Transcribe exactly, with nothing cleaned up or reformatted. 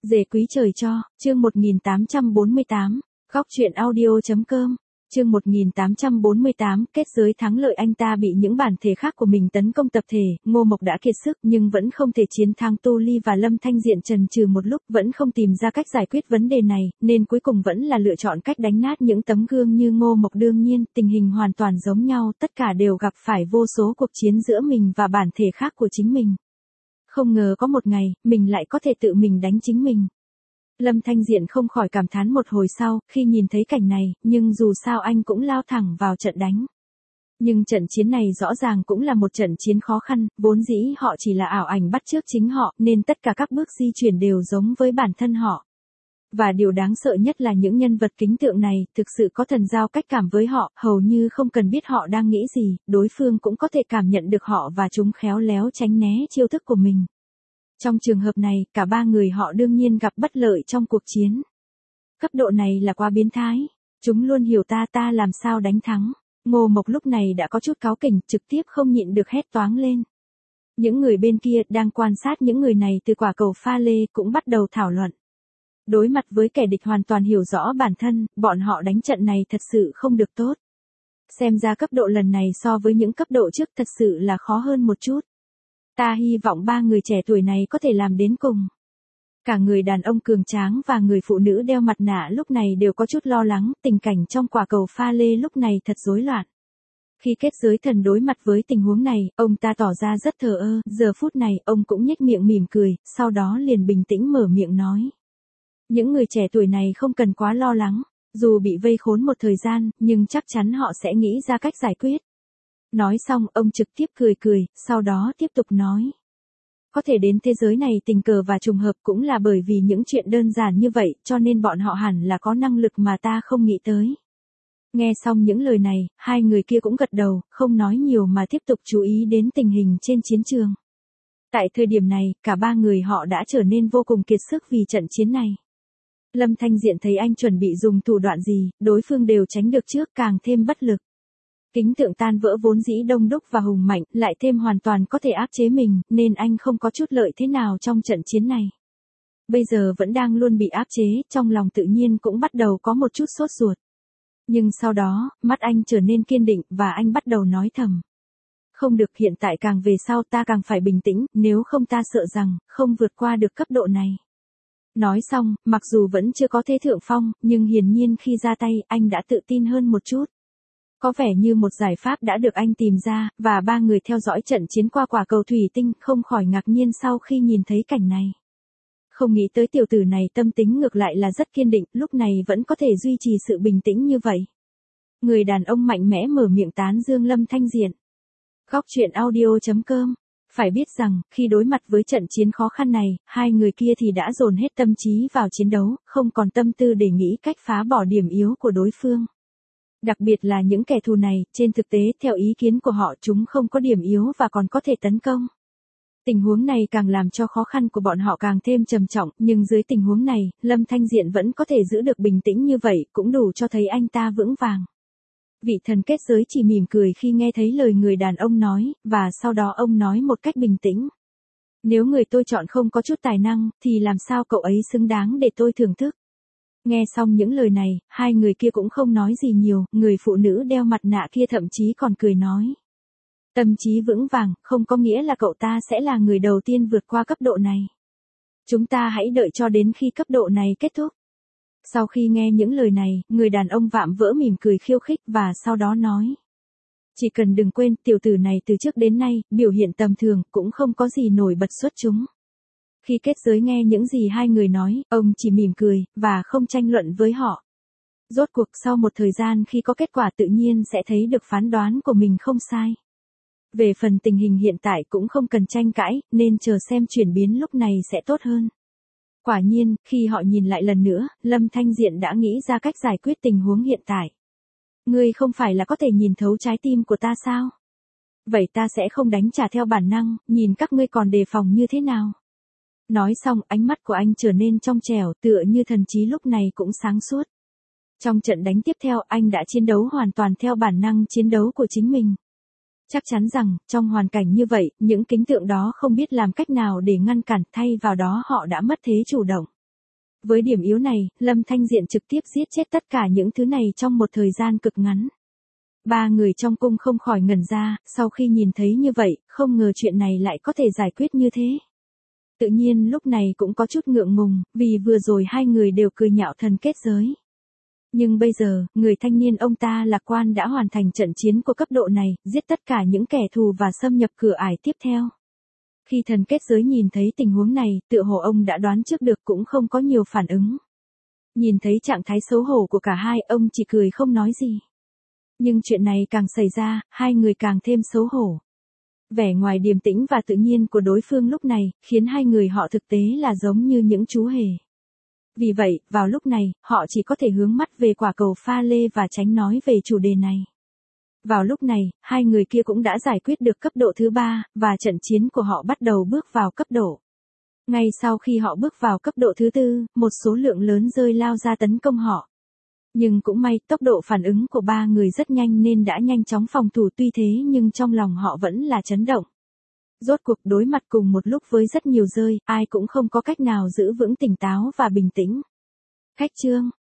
Dề quý trời cho, chương một nghìn tám trăm bốn mươi tám, góc truyện audio.com, chương một nghìn tám trăm bốn mươi tám, kết giới thắng lợi. Anh ta bị những bản thể khác của mình tấn công tập thể, Ngô Mộc đã kiệt sức nhưng vẫn không thể chiến thắng Tu Ly và Lâm Thanh Diện. Chần chừ một lúc vẫn không tìm ra cách giải quyết vấn đề này, nên cuối cùng vẫn là lựa chọn cách đánh nát những tấm gương như Ngô Mộc. Đương nhiên, tình hình hoàn toàn giống nhau, tất cả đều gặp phải vô số cuộc chiến giữa mình và bản thể khác của chính mình. Không ngờ có một ngày, mình lại có thể tự mình đánh chính mình. Lâm Thanh Diện không khỏi cảm thán một hồi sau, khi nhìn thấy cảnh này, nhưng dù sao anh cũng lao thẳng vào trận đánh. Nhưng trận chiến này rõ ràng cũng là một trận chiến khó khăn, vốn dĩ họ chỉ là ảo ảnh bắt chước chính họ, nên tất cả các bước di chuyển đều giống với bản thân họ. Và điều đáng sợ nhất là những nhân vật kính tượng này, thực sự có thần giao cách cảm với họ, hầu như không cần biết họ đang nghĩ gì, đối phương cũng có thể cảm nhận được họ và chúng khéo léo tránh né chiêu thức của mình. Trong trường hợp này, cả ba người họ đương nhiên gặp bất lợi trong cuộc chiến. Cấp độ này là quá biến thái. Chúng luôn hiểu ta ta làm sao đánh thắng. Ngô Mộc lúc này đã có chút cáu kỉnh, trực tiếp không nhịn được hét toáng lên. Những người bên kia đang quan sát những người này từ quả cầu pha lê cũng bắt đầu thảo luận. Đối mặt với kẻ địch hoàn toàn hiểu rõ bản thân, bọn họ đánh trận này thật sự không được tốt. Xem ra cấp độ lần này so với những cấp độ trước thật sự là khó hơn một chút. Ta hy vọng ba người trẻ tuổi này có thể làm đến cùng. Cả người đàn ông cường tráng và người phụ nữ đeo mặt nạ lúc này đều có chút lo lắng, tình cảnh trong quả cầu pha lê lúc này thật rối loạn. Khi kết giới thần đối mặt với tình huống này, ông ta tỏ ra rất thờ ơ, giờ phút này ông cũng nhếch miệng mỉm cười, sau đó liền bình tĩnh mở miệng nói. Những người trẻ tuổi này không cần quá lo lắng, dù bị vây khốn một thời gian, nhưng chắc chắn họ sẽ nghĩ ra cách giải quyết. Nói xong, ông trực tiếp cười cười, sau đó tiếp tục nói. Có thể đến thế giới này tình cờ và trùng hợp cũng là bởi vì những chuyện đơn giản như vậy, cho nên bọn họ hẳn là có năng lực mà ta không nghĩ tới. Nghe xong những lời này, hai người kia cũng gật đầu, không nói nhiều mà tiếp tục chú ý đến tình hình trên chiến trường. Tại thời điểm này, cả ba người họ đã trở nên vô cùng kiệt sức vì trận chiến này. Lâm Thanh Diện thấy anh chuẩn bị dùng thủ đoạn gì, đối phương đều tránh được trước, càng thêm bất lực. Kính tượng tan vỡ vốn dĩ đông đúc và hùng mạnh, lại thêm hoàn toàn có thể áp chế mình, nên anh không có chút lợi thế nào trong trận chiến này. Bây giờ vẫn đang luôn bị áp chế, trong lòng tự nhiên cũng bắt đầu có một chút sốt ruột. Nhưng sau đó, mắt anh trở nên kiên định, và anh bắt đầu nói thầm. Không được, hiện tại càng về sau ta càng phải bình tĩnh, nếu không ta sợ rằng, không vượt qua được cấp độ này. Nói xong, mặc dù vẫn chưa có thế thượng phong, nhưng hiển nhiên khi ra tay, anh đã tự tin hơn một chút. Có vẻ như một giải pháp đã được anh tìm ra, và ba người theo dõi trận chiến qua quả cầu thủy tinh không khỏi ngạc nhiên sau khi nhìn thấy cảnh này. Không nghĩ tới tiểu tử này tâm tính ngược lại là rất kiên định, lúc này vẫn có thể duy trì sự bình tĩnh như vậy. Người đàn ông mạnh mẽ mở miệng tán dương Lâm Thanh Diện. Góc truyện audio.com. Phải biết rằng, khi đối mặt với trận chiến khó khăn này, hai người kia thì đã dồn hết tâm trí vào chiến đấu, không còn tâm tư để nghĩ cách phá bỏ điểm yếu của đối phương. Đặc biệt là những kẻ thù này, trên thực tế theo ý kiến của họ chúng không có điểm yếu và còn có thể tấn công. Tình huống này càng làm cho khó khăn của bọn họ càng thêm trầm trọng, nhưng dưới tình huống này, Lâm Thanh Diện vẫn có thể giữ được bình tĩnh như vậy, cũng đủ cho thấy anh ta vững vàng. Vị thần kết giới chỉ mỉm cười khi nghe thấy lời người đàn ông nói, và sau đó ông nói một cách bình tĩnh. Nếu người tôi chọn không có chút tài năng, thì làm sao cậu ấy xứng đáng để tôi thưởng thức. Nghe xong những lời này, hai người kia cũng không nói gì nhiều, người phụ nữ đeo mặt nạ kia thậm chí còn cười nói. Tâm trí vững vàng, không có nghĩa là cậu ta sẽ là người đầu tiên vượt qua cấp độ này. Chúng ta hãy đợi cho đến khi cấp độ này kết thúc. Sau khi nghe những lời này, người đàn ông vạm vỡ mỉm cười khiêu khích và sau đó nói. Chỉ cần đừng quên, tiểu tử này từ trước đến nay, biểu hiện tầm thường, cũng không có gì nổi bật xuất chúng. Khi kết giới nghe những gì hai người nói, ông chỉ mỉm cười, và không tranh luận với họ. Rốt cuộc sau một thời gian khi có kết quả tự nhiên sẽ thấy được phán đoán của mình không sai. Về phần tình hình hiện tại cũng không cần tranh cãi, nên chờ xem chuyển biến lúc này sẽ tốt hơn. Quả nhiên, khi họ nhìn lại lần nữa, Lâm Thanh Diện đã nghĩ ra cách giải quyết tình huống hiện tại. Ngươi không phải là có thể nhìn thấu trái tim của ta sao? Vậy ta sẽ không đánh trả theo bản năng, nhìn các ngươi còn đề phòng như thế nào? Nói xong, ánh mắt của anh trở nên trong trẻo, tựa như thần trí lúc này cũng sáng suốt. Trong trận đánh tiếp theo, anh đã chiến đấu hoàn toàn theo bản năng chiến đấu của chính mình. Chắc chắn rằng, trong hoàn cảnh như vậy, những kính tượng đó không biết làm cách nào để ngăn cản, thay vào đó họ đã mất thế chủ động. Với điểm yếu này, Lâm Thanh Diện trực tiếp giết chết tất cả những thứ này trong một thời gian cực ngắn. Ba người trong cung không khỏi ngẩn ra, sau khi nhìn thấy như vậy, không ngờ chuyện này lại có thể giải quyết như thế. Tự nhiên lúc này cũng có chút ngượng ngùng, vì vừa rồi hai người đều cười nhạo thần kết giới. Nhưng bây giờ, người thanh niên ông ta lạc quan đã hoàn thành trận chiến của cấp độ này, giết tất cả những kẻ thù và xâm nhập cửa ải tiếp theo. Khi thần kết giới nhìn thấy tình huống này, tựa hồ ông đã đoán trước được cũng không có nhiều phản ứng. Nhìn thấy trạng thái xấu hổ của cả hai, ông chỉ cười không nói gì. Nhưng chuyện này càng xảy ra, hai người càng thêm xấu hổ. Vẻ ngoài điềm tĩnh và tự nhiên của đối phương lúc này, khiến hai người họ thực tế là giống như những chú hề. Vì vậy, vào lúc này, họ chỉ có thể hướng mắt về quả cầu pha lê và tránh nói về chủ đề này. Vào lúc này, hai người kia cũng đã giải quyết được cấp độ thứ ba, và trận chiến của họ bắt đầu bước vào cấp độ. Ngay sau khi họ bước vào cấp độ thứ tư, một số lượng lớn rơi lao ra tấn công họ. Nhưng cũng may, tốc độ phản ứng của ba người rất nhanh nên đã nhanh chóng phòng thủ, tuy thế nhưng trong lòng họ vẫn là chấn động. Rốt cuộc đối mặt cùng một lúc với rất nhiều rơi, ai cũng không có cách nào giữ vững tỉnh táo và bình tĩnh. Khách trương,